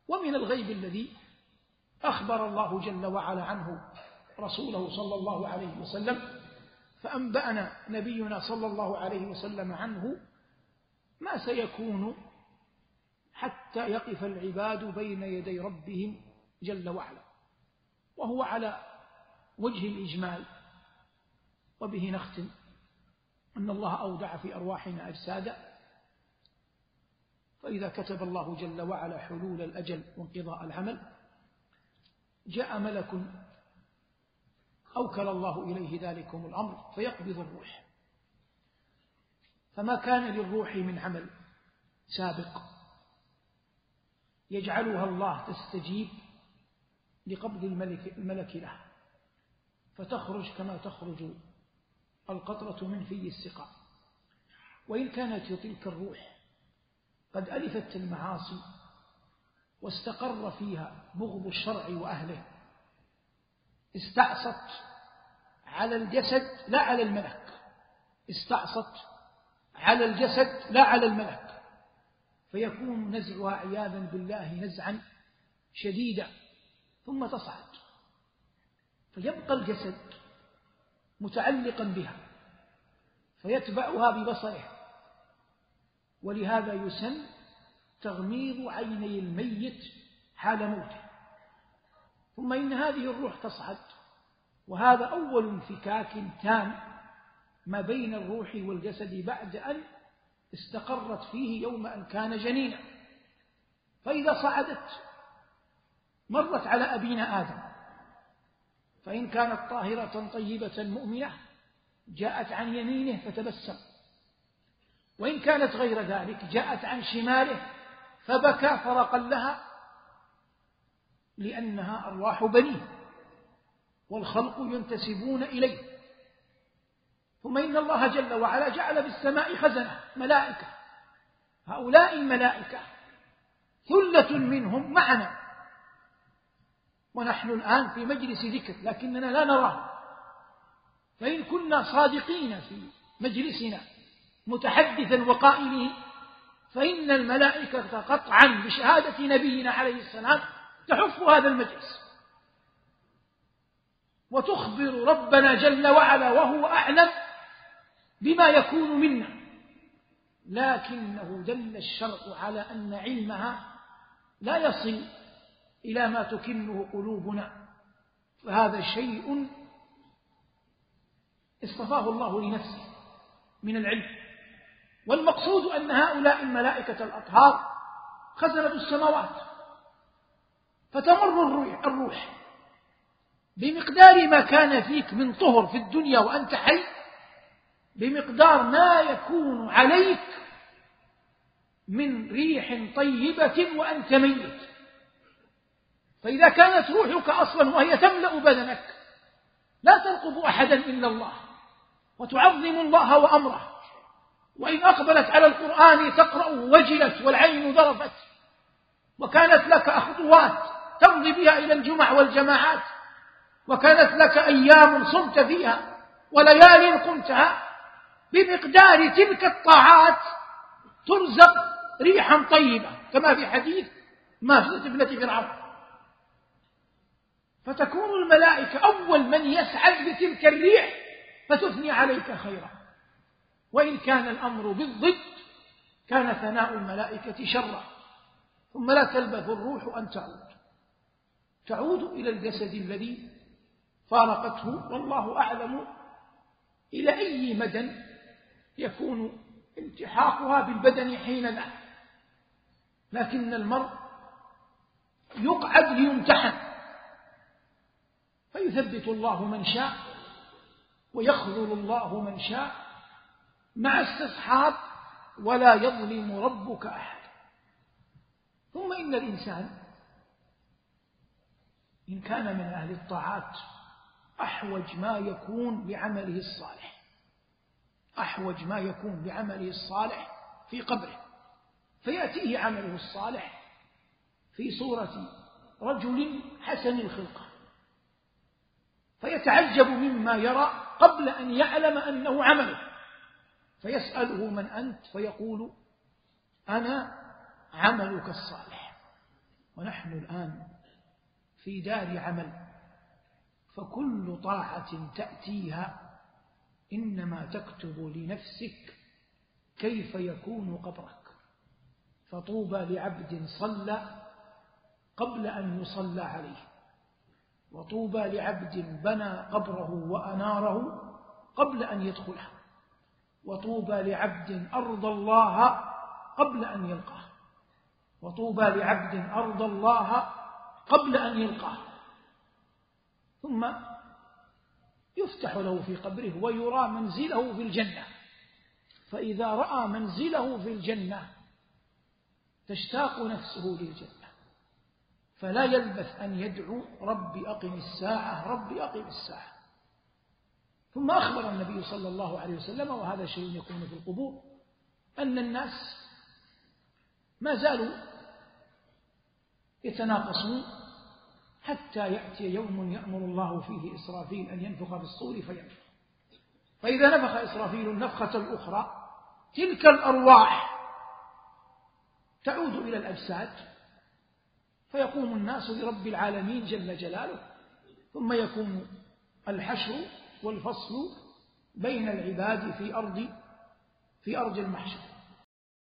ومن الغيب الذي أخبر الله جل وعلا عنه رسوله صلى الله عليه وسلم، فأنبأنا نبينا صلى الله عليه وسلم عنه ما سيكون حتى يقف العباد بين يدي ربهم جل وعلا، وهو على وجه الإجمال. وبه نختم أن الله أودع في أرواحنا أجسادا، فإذا كتب الله جل وعلا حلول الأجل وانقضاء العمل جاء ملك أوكل الله إليه ذلكم الأمر فيقبض الروح، فما كان للروح من عمل سابق يجعلها الله تستجيب لقبض الملك له، فتخرج كما تخرج القطرة من في السقاء. وإن كانت تلك الروح قد ألفت المعاصي واستقر فيها بغض الشرع وأهله، استعصت على الجسد لا على الملك، استعصت على الجسد لا على الملك، فيكون نزعها عياذا بالله نزعا شديدا، ثم تصعد فيبقى الجسد متعلقا بها فيتبعها ببصره، ولهذا يسن تغميض عيني الميت حال موته. ثم إن هذه الروح تصعد، وهذا أول انفكاك تام ما بين الروح والجسد بعد أن استقرت فيه يوم أن كان جنينا. فإذا صعدت مرت على أبينا آدم، فإن كانت طاهرة طيبة مؤمنة جاءت عن يمينه فتبسم، وإن كانت غير ذلك جاءت عن شماله فبكى فرقا لها، لأنها أرواح بنيه والخلق ينتسبون إليه. ثم إن الله جل وعلا جعل بالسماء خزنة ملائكة، هؤلاء الملائكة ثلة منهم معنا، ونحن الآن في مجلس ذكر لكننا لا نراه، فإن كنا صادقين في مجلسنا متحدثا وقائله فإن الملائكة قطعا بشهادة نبينا عليه السلام تحف هذا المجلس وتخبر ربنا جل وعلا وهو أعلم بما يكون منا، لكنه دل الشرع على أن علمها لا يصل إلى ما تكنه قلوبنا، فهذا شيء اصطفاه الله لنفسه من العلم. والمقصود أن هؤلاء الملائكة الأطهار خزنة السماوات، فتمر الروح بمقدار ما كان فيك من طهر في الدنيا وأنت حي، بمقدار ما يكون عليك من ريح طيبة وأنت ميت. فإذا كانت روحك أصلا وهي تملأ بدنك لا ترقب أحدا إلا الله وتعظم الله وأمره، وإن أقبلت على القرآن تقرأ وجلت والعين ذرفت، وكانت لك خطوات تمضي بها إلى الجمع والجماعات، وكانت لك أيام صمت فيها وليال قمتها، بمقدار تلك الطاعات ترزق ريحا طيبة كما في حديث ما في طفلة فرعون. فتكون الملائكة أول من يسعد بتلك الريح فتثني عليك خيرا، وإن كان الأمر بالضد كان ثناء الملائكة شرا. ثم لا تلبث الروح أن تعود إلى الجسد الذي فارقته، والله أعلم إلى أي مدى يكون التحاقها بالبدن حين ذاك، لكن المرء يقعد ليمتحن فيثبت الله من شاء ويخذل الله من شاء مع استصحاب ولا يظلم ربك أحد. ثم إن الإنسان إن كان من أهل الطاعات أحوج ما يكون بعمله الصالح، أحوج ما يكون بعمله الصالح في قبره، فيأتيه عمله الصالح في صورة رجل حسن الخلقة فيتعجب مما يرى قبل أن يعلم أنه عمله، فيسأله من أنت؟ فيقول أنا عملك الصالح. ونحن الآن في دار عمل، فكل طاعة تأتيها إنما تكتب لنفسك كيف يكون قبرك. فطوبى لعبد صلى قبل أن يصلى عليه، وطوبى لعبد بنى قبره وأناره قبل أن يدخله، وطوبى لعبد أرضى الله قبل أن يلقاه، وطوبى لعبد أرضى الله قبل أن يلقاه. ثم يفتح له في قبره ويرى منزله في الجنة، فإذا رأى منزله في الجنة تشتاق نفسه للجنة، فلا يلبث أن يدعو ربي أقم الساعة ربي أقم الساعة. ثم أخبر النبي صلى الله عليه وسلم، وهذا شيء يكون في القبور، أن الناس ما زالوا يتناقصون حتى يأتي يوم يأمر الله فيه إسرافيل أن ينفخ في الصور فينفخ، فإذا نفخ إسرافيل النفخة الأخرى تلك الأرواح تعود إلى الأجساد، فيقوم الناس لرب العالمين جل جلاله، ثم يكون الحشر والفصل بين العباد في أرض المحشر.